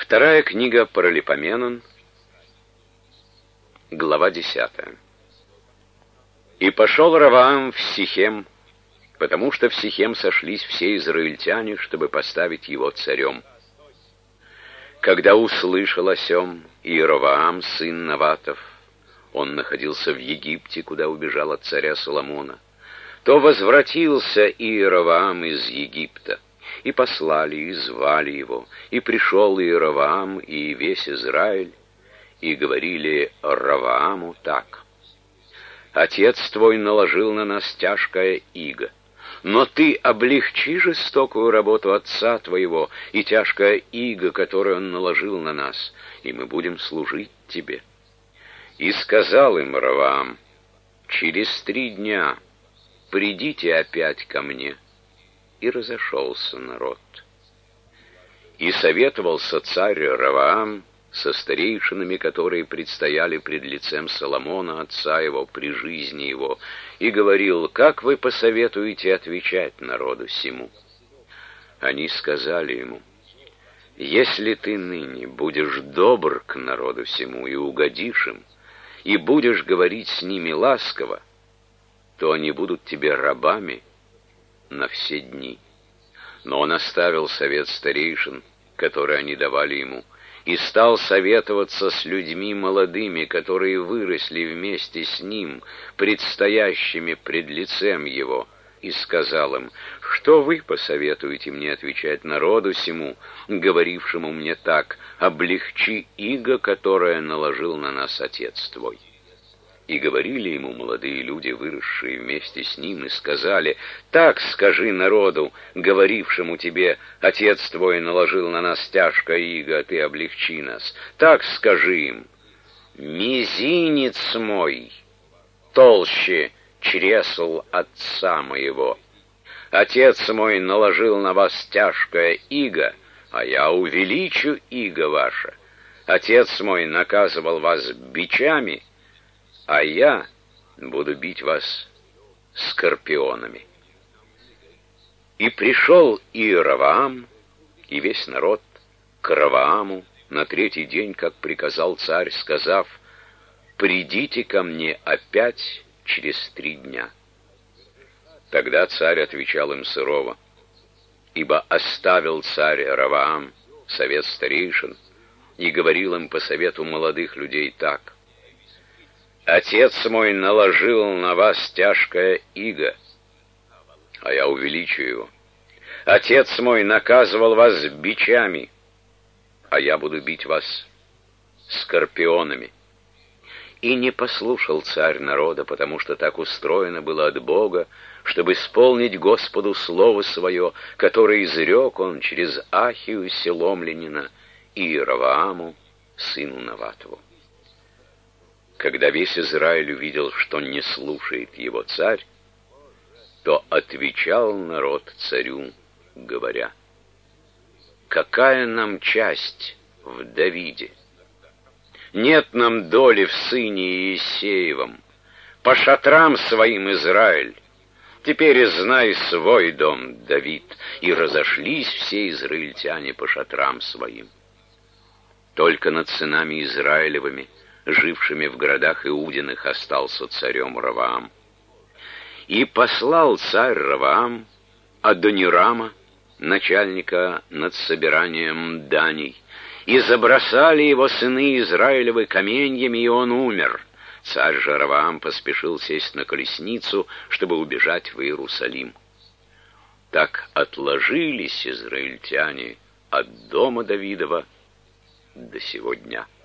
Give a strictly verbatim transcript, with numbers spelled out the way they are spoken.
Вторая книга Паралипоменон, глава десятая. «И пошел Ровоам в Сихем, потому что в Сихем сошлись все израильтяне, чтобы поставить его царем. Когда услышал о сем Иеровоам, сын Наватов, он находился в Египте, куда убежал от царя Соломона, то возвратился Иеровоам из Египта, и послали, и звали его, и пришел Иеровоам и весь Израиль, и говорили Ровоаму так: «Отец твой наложил на нас тяжкое иго, но ты облегчи жестокую работу отца твоего и тяжкое иго, которое он наложил на нас, и мы будем служить тебе». И сказал им Ровоам: «Через три дня придите опять ко мне». И разошелся народ. И советовался царь Ровоам со старейшинами, которые предстояли пред лицем Соломона, отца его, при жизни его, и говорил: «Как вы посоветуете отвечать народу сему?» Они сказали ему: «Если ты ныне будешь добр к народу сему и угодишь им, и будешь говорить с ними ласково, то они будут тебе рабами на все дни». Но он оставил совет старейшин, который они давали ему, и стал советоваться с людьми молодыми, которые выросли вместе с ним, предстоящими пред лицем его, и сказал им: «Что вы посоветуете мне отвечать народу сему, говорившему мне так: облегчи иго, которое наложил на нас отец твой?» И говорили ему молодые люди, выросшие вместе с ним, и сказали: «Так скажи народу, говорившему тебе: отец твой наложил на нас тяжкое иго, а ты облегчи нас. Так скажи им: мизинец мой толще чресл отца моего. Отец мой наложил на вас тяжкое иго, а я увеличу иго ваше. Отец мой наказывал вас бичами, а я буду бить вас скорпионами». И пришел Иеровоам и весь народ к Ровоаму на третий день, как приказал царь, сказав: «Придите ко мне опять через три дня». Тогда царь отвечал им сурово, ибо оставил царь Ровоам совет старейшин и говорил им по совету молодых людей так: «Отец мой наложил на вас тяжкое иго, а я увеличу его. Отец мой наказывал вас бичами, а я буду бить вас скорпионами». И не послушал царь народа, потому что так устроено было от Бога, чтобы исполнить Господу слово свое, которое изрек он через Ахию Селомлянина и Иеровоаму, сыну Наватову. Когда весь Израиль увидел, что не слушает его царь, то отвечал народ царю, говоря: «Какая нам часть в Давиде? Нет нам доли в сыне Иисеевом. По шатрам своим, Израиль! Теперь знай свой дом, Давид!» И разошлись все израильтяне по шатрам своим. Только над сынами Израилевыми, жившими в городах Иудиных, остался царем Ровоам. И послал царь Ровоам Адонирама, начальника над собиранием даней, и забросали его сыны Израилевы каменьями, и он умер. Царь же Ровоам поспешил сесть на колесницу, чтобы убежать в Иерусалим. Так отложились израильтяне от дома Давидова до сего дня.